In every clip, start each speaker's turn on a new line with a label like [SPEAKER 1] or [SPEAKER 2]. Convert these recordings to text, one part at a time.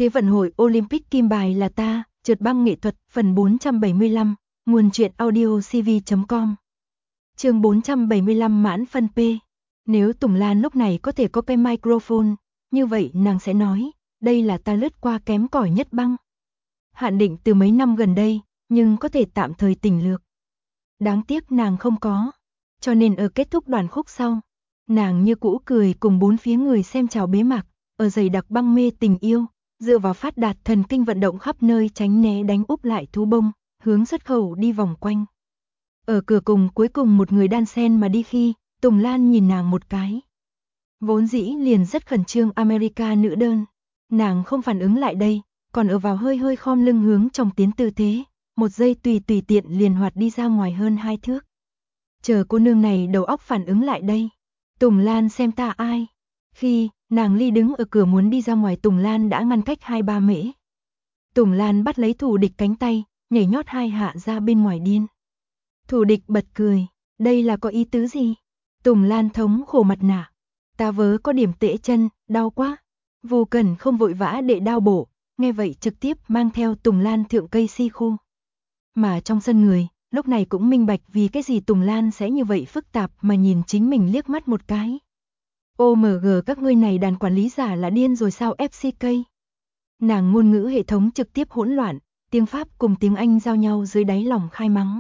[SPEAKER 1] Thế vận hội Olympic kim bài là ta, trượt băng nghệ thuật, phần 475, nguồn truyện audio cv.com. Chương 475 mãn phân P. Nếu Tùng Lan lúc này có thể có cái microphone, như vậy nàng sẽ nói, đây là ta lướt qua kém cỏi nhất băng. Hạn định từ mấy năm gần đây, nhưng có thể tạm thời tỉnh lược. Đáng tiếc nàng không có, cho nên ở kết thúc đoạn khúc sau, nàng như cũ cười cùng bốn phía người xem chào bế mạc, ở dày đặc băng mê tình yêu, dựa vào phát đạt thần kinh vận động khắp nơi tránh né đánh úp lại thú bông, hướng xuất khẩu đi vòng quanh. Ở cửa cùng cuối cùng một người đan sen mà đi khi, Tùng Lan nhìn nàng một cái. Vốn dĩ liền rất khẩn trương America nữ đơn, nàng không phản ứng lại đây, còn ở vào hơi hơi khom lưng hướng trong tiến tư thế, một giây tùy tiện liền hoạt đi ra ngoài hơn 2 thước. Chờ cô nương này đầu óc phản ứng lại đây. Tùng Lan xem ta ai? Khi nàng ly đứng ở cửa muốn đi ra ngoài, Tùng Lan đã ngăn cách 2-3 mễ. Tùng Lan bắt lấy thủ địch cánh tay, nhảy nhót 2 hạ ra bên ngoài điên. Thủ địch bật cười, đây là có ý tứ gì? Tùng Lan thống khổ mặt nạ. Ta vớ có điểm tễ chân, đau quá. Vô Cần không vội vã để đao bổ, nghe vậy trực tiếp mang theo Tùng Lan thượng cây si khu. Mà trong sân người, lúc này cũng minh bạch vì cái gì Tùng Lan sẽ như vậy phức tạp mà nhìn chính mình liếc mắt một cái. OMG, các ngươi này đàn quản lý giả là điên rồi sao FCK? Nàng ngôn ngữ hệ thống trực tiếp hỗn loạn, tiếng Pháp cùng tiếng Anh giao nhau dưới đáy lòng khai mắng.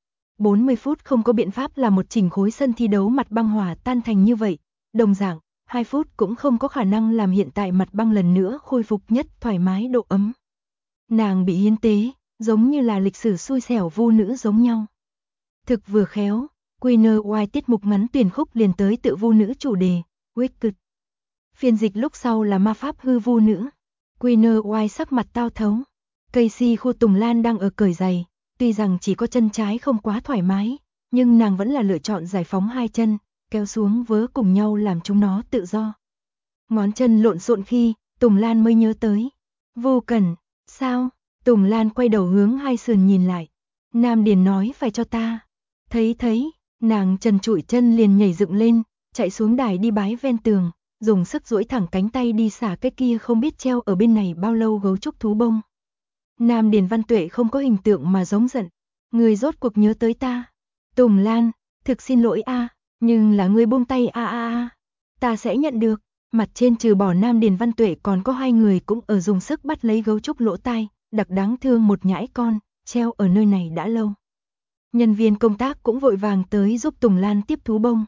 [SPEAKER 1] 40 phút không có biện pháp là một chỉnh khối sân thi đấu mặt băng hòa tan thành như vậy, đồng dạng, 2 phút cũng không có khả năng làm hiện tại mặt băng lần nữa khôi phục nhất thoải mái độ ấm. Nàng bị hiến tế, giống như là lịch sử xui xẻo vu nữ giống nhau. Thực vừa khéo, Winner White tiết mục ngắn tuyển khúc liền tới tự vu nữ chủ đề, Wicked. Phiên dịch lúc sau là ma pháp hư vu nữ. Winner White sắc mặt tao thấu. Casey khu Tùng Lan đang ở cởi giày, tuy rằng chỉ có chân trái không quá thoải mái, nhưng nàng vẫn là lựa chọn giải phóng 2 chân, kéo xuống vớ cùng nhau làm chúng nó tự do. Ngón chân lộn xộn khi, Tùng Lan mới nhớ tới. Vô Cần, sao? Tùng Lan quay đầu hướng hai sườn nhìn lại. Nam Điền nói phải cho ta. Thấy, nàng trần trụi chân liền nhảy dựng lên, chạy xuống đài đi bái ven tường, dùng sức duỗi thẳng cánh tay đi xả cái kia không biết treo ở bên này bao lâu gấu trúc thú bông. Nam Điền Văn Tuệ không có hình tượng mà giống giận. Người rốt cuộc nhớ tới ta. Tùng Lan, thực xin lỗi a, nhưng là người buông tay a. Ta sẽ nhận được. Mặt trên trừ bỏ Nam Điền Văn Tuệ còn có 2 người cũng ở dùng sức bắt lấy gấu trúc lỗ tai, đặc đáng thương một nhãi con, treo ở nơi này đã lâu. Nhân viên công tác cũng vội vàng tới giúp Tùng Lan tiếp thú bông.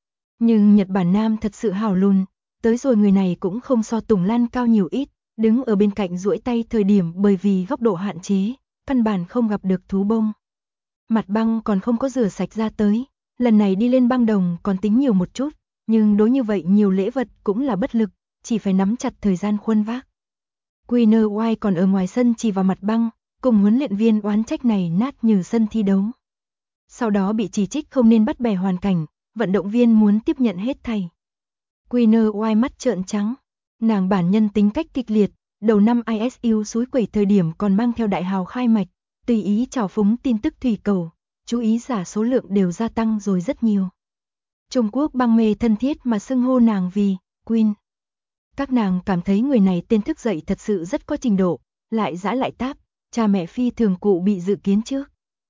[SPEAKER 1] Nhưng Nhật Bản Nam thật sự hào lùn, tới rồi người này cũng không so Tùng Lan cao nhiều ít, đứng ở bên cạnh duỗi tay thời điểm bởi vì góc độ hạn chế, căn bản không gặp được thú bông. Mặt băng còn không có rửa sạch ra tới, lần này đi lên băng đồng còn tính nhiều một chút, nhưng đối như vậy nhiều lễ vật cũng là bất lực, chỉ phải nắm chặt thời gian khuân vác. Winner White còn ở ngoài sân chỉ vào mặt băng, cùng huấn luyện viên oán trách này nát như sân thi đấu. Sau đó bị chỉ trích không nên bắt bẻ hoàn cảnh, vận động viên muốn tiếp nhận hết thảy. Winner White mắt trợn trắng, nàng bản nhân tính cách kịch liệt, đầu năm ISU suối quẩy thời điểm còn mang theo đại hào khai mạch, tùy ý trào phúng tin tức thủy cầu, chú ý giả số lượng đều gia tăng rồi rất nhiều. Trung Quốc băng mê thân thiết mà xưng hô nàng vì Queen. Các nàng cảm thấy người này tên thức dậy thật sự rất có trình độ, lại dã lại táp, cha mẹ phi thường cụ bị dự kiến trước.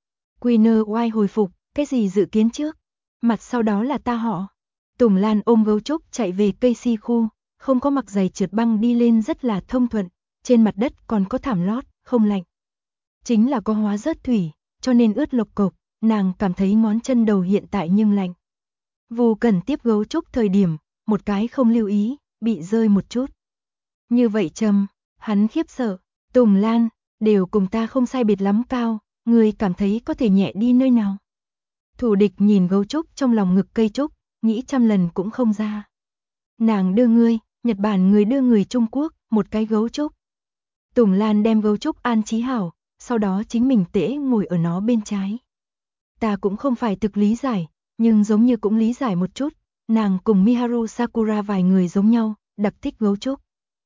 [SPEAKER 1] Winner White hồi phục, cái gì dự kiến trước? Mặt sau đó là ta họ. Tùng Lan ôm gấu trúc chạy về cây si khu, không có mặc giày trượt băng đi lên rất là thông thuận, trên mặt đất còn có thảm lót, không lạnh. Chính là có hóa rớt thủy, cho nên ướt lộc cộc, nàng cảm thấy ngón chân đầu hiện tại nhưng lạnh. Vô Cần tiếp gấu trúc thời điểm, một cái không lưu ý, bị rơi một chút. Như vậy trầm, hắn khiếp sợ, Tùng Lan, đều cùng ta không sai biệt lắm cao, người cảm thấy có thể nhẹ đi nơi nào. Thủ địch nhìn gấu trúc trong lòng ngực cây trúc, nghĩ trăm lần cũng không ra. Nàng đưa ngươi, Nhật Bản người đưa người Trung Quốc, một cái gấu trúc. Tùng Lan đem gấu trúc an trí hảo, sau đó chính mình tễ ngồi ở nó bên trái. Ta cũng không phải thực lý giải, nhưng giống như cũng lý giải một chút, nàng cùng Miharu Sakura vài người giống nhau, đặc thích gấu trúc.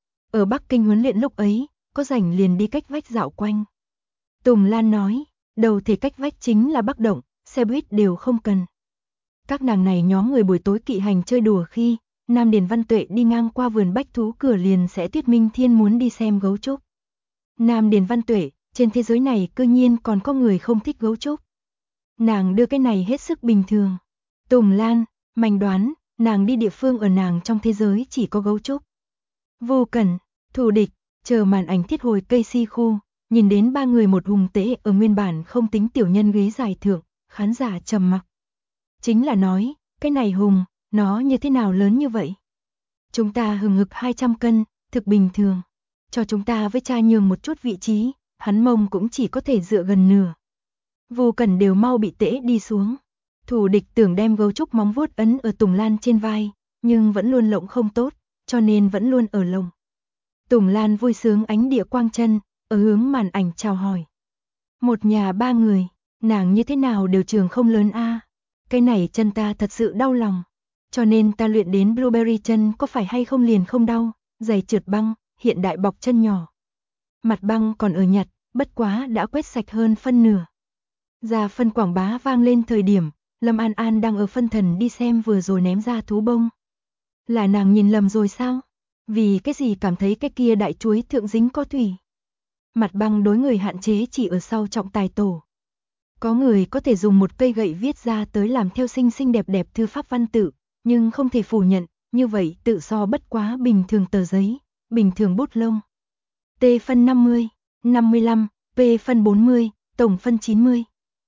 [SPEAKER 1] Ở Bắc Kinh huấn luyện lúc ấy, có rảnh liền đi cách vách dạo quanh. Tùng Lan nói, đầu thể cách vách chính là Bắc Động, xe buýt đều không cần. Các nàng này nhóm người buổi tối kỵ hành chơi đùa khi, Nam Điền Văn Tuệ đi ngang qua vườn bách thú cửa liền sẽ Tuyết Minh Thiên muốn đi xem gấu trúc. Nam Điền Văn Tuệ, trên thế giới này cư nhiên còn có người không thích gấu trúc. Nàng đưa cái này hết sức bình thường. Tùng Lan, Manh đoán, nàng đi địa phương ở nàng trong thế giới chỉ có gấu trúc. Vô Cẩn, Thù Địch, chờ màn ảnh thiết hồi cây si khu, nhìn đến ba người một hùng tế ở nguyên bản không tính tiểu nhân ghế dài thượng, khán giả trầm mặc. Chính là nói, cái này hùng, nó như thế nào lớn như vậy? Chúng ta hừng hực 200 cân, thực bình thường. Cho chúng ta với cha nhường một chút vị trí, hắn mông cũng chỉ có thể dựa gần nửa. Vô Cẩn đều mau bị tễ đi xuống. Thù Địch tưởng đem gấu trúc móng vuốt ấn ở Tùng Lan trên vai, nhưng vẫn luôn lộng không tốt, cho nên vẫn luôn ở lồng. Tùng Lan vui sướng ánh địa quang chân, ở hướng màn ảnh chào hỏi. Một nhà ba người, nàng như thế nào đều trường không lớn a. Cái này chân ta thật sự đau lòng. Cho nên ta luyện đến blueberry chân có phải hay không liền không đau, giày trượt băng, hiện đại bọc chân nhỏ. Mặt băng còn ở nhặt, bất quá đã quét sạch hơn phân nửa. Ra phân quảng bá vang lên thời điểm, Lâm An An đang ở phân thần đi xem vừa rồi ném ra thú bông. Là nàng nhìn lầm rồi sao? Vì cái gì cảm thấy cái kia đại chuối thượng dính có thủy? Mặt băng đối người hạn chế chỉ ở sau trọng tài tổ. Có người có thể dùng một cây gậy viết ra tới làm theo xinh xinh đẹp đẹp thư pháp văn tự, nhưng không thể phủ nhận, như vậy tự so bất quá bình thường tờ giấy, bình thường bút lông. T phân 50, 55, P phân 40, tổng phân 90.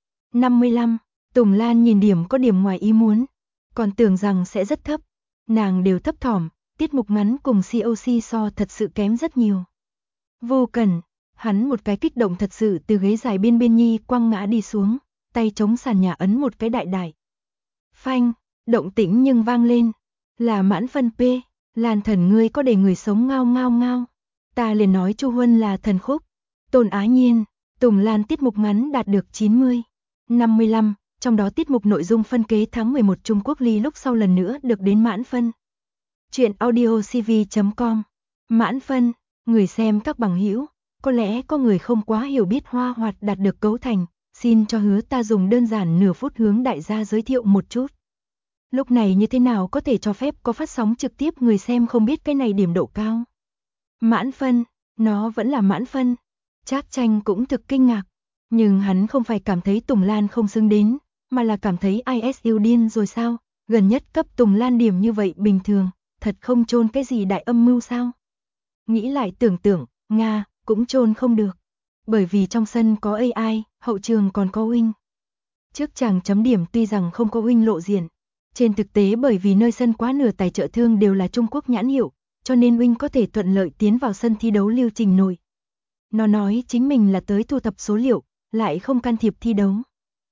[SPEAKER 1] 55, Tùng Lan nhìn điểm có điểm ngoài ý muốn, còn tưởng rằng sẽ rất thấp. Nàng đều thấp thỏm, tiết mục ngắn cùng COC so thật sự kém rất nhiều. Vô Cẩn, hắn một cái kích động thật sự từ ghế dài biên biên nhi quăng ngã đi xuống, tay chống sàn nhà ấn một cái đại đại. Phanh, động tĩnh nhưng vang lên, là Mãn Phân P, Lan Thần ngươi có để người sống ngao ngao ngao. Ta liền nói Chu Huân là thần khúc. Tôn Á Nhiên, Tùng Lan tiết mục ngắn đạt được 90, 55, trong đó tiết mục nội dung phân kế tháng 11 Trung Quốc ly lúc sau lần nữa được đến mãn phân. Chuyện audio cv.com. Mãn phân, người xem các bằng hữu, có lẽ có người không quá hiểu biết Hoa Hoạt đạt được cấu thành, xin cho hứa ta dùng đơn giản nửa phút hướng đại gia giới thiệu một chút. Lúc này như thế nào có thể cho phép có phát sóng trực tiếp người xem không biết cái này điểm độ cao. Mãn phân, nó vẫn là mãn phân. Trác Tranh cũng thực kinh ngạc, nhưng hắn không phải cảm thấy Tùng Lan không xứng đến, mà là cảm thấy ISU điên rồi sao, gần nhất cấp Tùng Lan điểm như vậy bình thường, thật không chôn cái gì đại âm mưu sao. Nghĩ lại tưởng tượng, Nga, cũng chôn không được, bởi vì trong sân có AI, hậu trường còn có Wing. Trước chàng chấm điểm tuy rằng không có Wing lộ diện, trên thực tế bởi vì nơi sân quá nửa tài trợ thương đều là Trung Quốc nhãn hiệu, cho nên Wing có thể thuận lợi tiến vào sân thi đấu lưu trình nội. Nó nói chính mình là tới thu thập số liệu, lại không can thiệp thi đấu.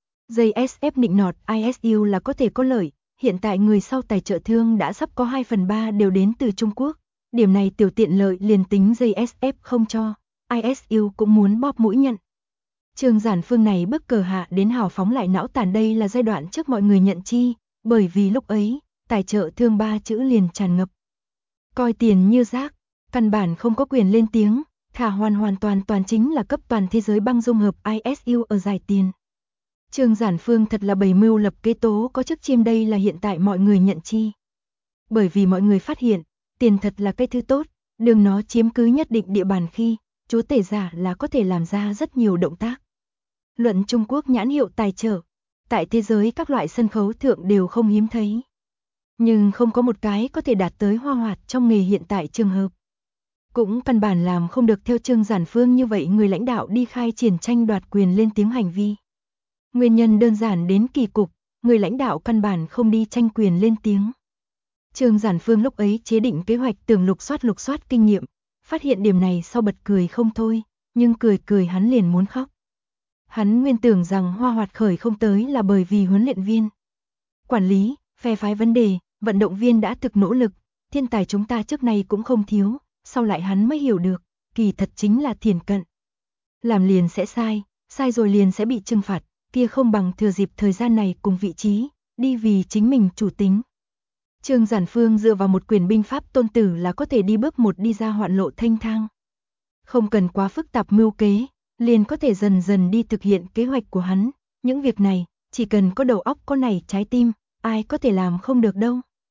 [SPEAKER 1] JSF nịnh nọt ISU là có thể có lợi, hiện tại người sau tài trợ thương đã sắp có 2/3 đều đến từ Trung Quốc, điểm này tiểu tiện lợi liền tính JSF không cho, ISU cũng muốn bóp mũi nhận. Trương Giản Phương này bức cờ hạ đến hào phóng lại não tàn đây là giai đoạn trước mọi người nhận chi, bởi vì lúc ấy, tài trợ thương 3 chữ liền tràn ngập. Coi tiền như rác, căn bản không có quyền lên tiếng, thả hoàn toàn chính là cấp toàn thế giới băng dung hợp ISU ở giải tiền. Trương Giản Phương thật là bày mưu lập kế tố có chức chiêm đây là hiện tại mọi người nhận chi. Bởi vì mọi người phát hiện, tiền thật là cái thứ tốt, đừng nó chiếm cứ nhất định địa bàn khi, chúa tể giả là có thể làm ra rất nhiều động tác. Luận Trung Quốc nhãn hiệu tài trợ, tại thế giới các loại sân khấu thượng đều không hiếm thấy. Nhưng không có một cái có thể đạt tới Hoa Hoạt trong nghề hiện tại trường hợp. Cũng căn bản làm không được theo Trương Giản Phương như vậy người lãnh đạo đi khai triển tranh đoạt quyền lên tiếng hành vi. Nguyên nhân đơn giản đến kỳ cục, người lãnh đạo căn bản không đi tranh quyền lên tiếng. Trương Giản Phương lúc ấy chế định kế hoạch tưởng lục soát kinh nghiệm, phát hiện điểm này sau bật cười không thôi, nhưng cười hắn liền muốn khóc. Hắn nguyên tưởng rằng Hoa Hoạt khởi không tới là bởi vì huấn luyện viên, quản lý, phe phái vấn đề, vận động viên đã thực nỗ lực, thiên tài chúng ta trước này cũng không thiếu, sau lại hắn mới hiểu được, kỳ thật chính là thiển cận. Làm liền sẽ sai rồi liền sẽ bị trừng phạt, kia không bằng thừa dịp thời gian này cùng vị trí, đi vì chính mình chủ tính. Trương Giản Phương dựa vào một quyền binh pháp tôn tử là có thể đi bước một đi ra hoạn lộ thanh thang. Không cần quá phức tạp mưu kế, liền có thể dần dần đi thực hiện kế hoạch của hắn, những việc này, chỉ cần có đầu óc có này trái tim, ai có thể làm không được đâu.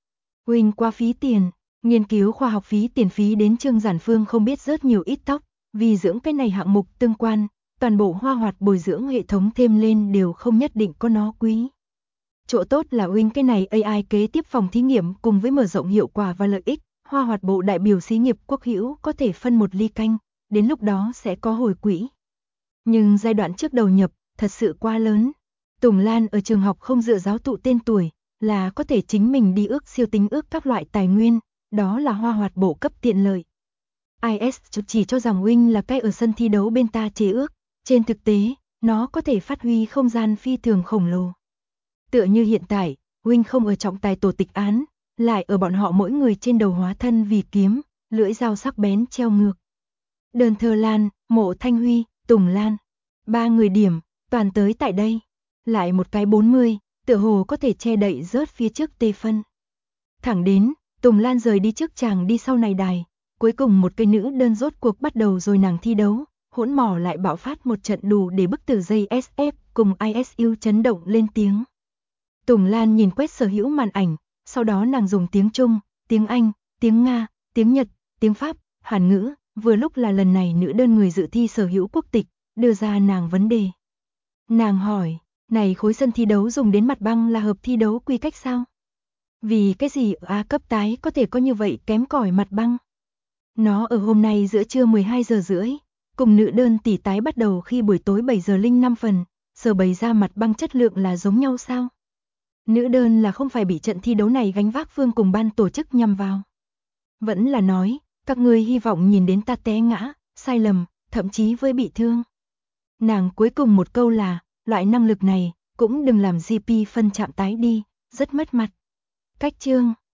[SPEAKER 1] Huynh quá phí tiền, nghiên cứu khoa học phí tiền phí đến Trương Giản Phương không biết rớt nhiều ít tóc, vì dưỡng cái này hạng mục tương quan, toàn bộ Hoa Hoạt bồi dưỡng hệ thống thêm lên đều không nhất định có nó quý. Chỗ tốt là Huynh cái này AI kế tiếp phòng thí nghiệm cùng với mở rộng hiệu quả và lợi ích, Hoa Hoạt bộ đại biểu xí nghiệp quốc hữu có thể phân một ly canh, đến lúc đó sẽ có hồi quỹ. Nhưng giai đoạn trước đầu nhập, thật sự quá lớn. Tùng Lan ở trường học không dựa giáo thụ tên tuổi, là có thể chính mình đi ước siêu tính ước các loại tài nguyên, đó là Hoa Hoạt bộ cấp tiện lợi. IS chỉ cho rằng Huynh là cái ở sân thi đấu bên ta chế ước, trên thực tế, nó có thể phát huy không gian phi thường khổng lồ. Tựa như hiện tại, Huynh không ở trọng tài tổ tịch án, lại ở bọn họ mỗi người trên đầu hóa thân vì kiếm, lưỡi dao sắc bén treo ngược. Đơn Thơ Lan, Mộ Thanh Huy, Tùng Lan, 3 người điểm, toàn tới tại đây. Lại một cái 40, tựa hồ có thể che đậy rớt phía trước tê phân. Thẳng đến, Tùng Lan rời đi trước chàng đi sau này đài, cuối cùng một cây nữ đơn rốt cuộc bắt đầu rồi nàng thi đấu, hỗn mỏ lại bạo phát một trận đủ để bức tử dây SF cùng ISU chấn động lên tiếng. Tùng Lan nhìn quét sở hữu màn ảnh, sau đó nàng dùng tiếng Trung, tiếng Anh, tiếng Nga, tiếng Nhật, tiếng Pháp, Hàn ngữ, vừa lúc là lần này nữ đơn người dự thi sở hữu quốc tịch, đưa ra nàng vấn đề. Nàng hỏi, này khối sân thi đấu dùng đến mặt băng là hợp thi đấu quy cách sao? Vì cái gì ở A cấp tái có thể có như vậy kém cỏi mặt băng? Nó ở hôm nay giữa trưa 12 giờ rưỡi, cùng nữ đơn tỷ tái bắt đầu khi buổi tối 7 giờ 05 phần, sở bày ra mặt băng chất lượng là giống nhau sao? Nữ đơn là không phải bị trận thi đấu này gánh vác phương cùng ban tổ chức nhằm vào. Vẫn là nói, các ngươi hy vọng nhìn đến ta té ngã, sai lầm, thậm chí với bị thương. Nàng cuối cùng một câu là, loại năng lực này, cũng đừng làm GP phân chạm tái đi, rất mất mặt. Cách chương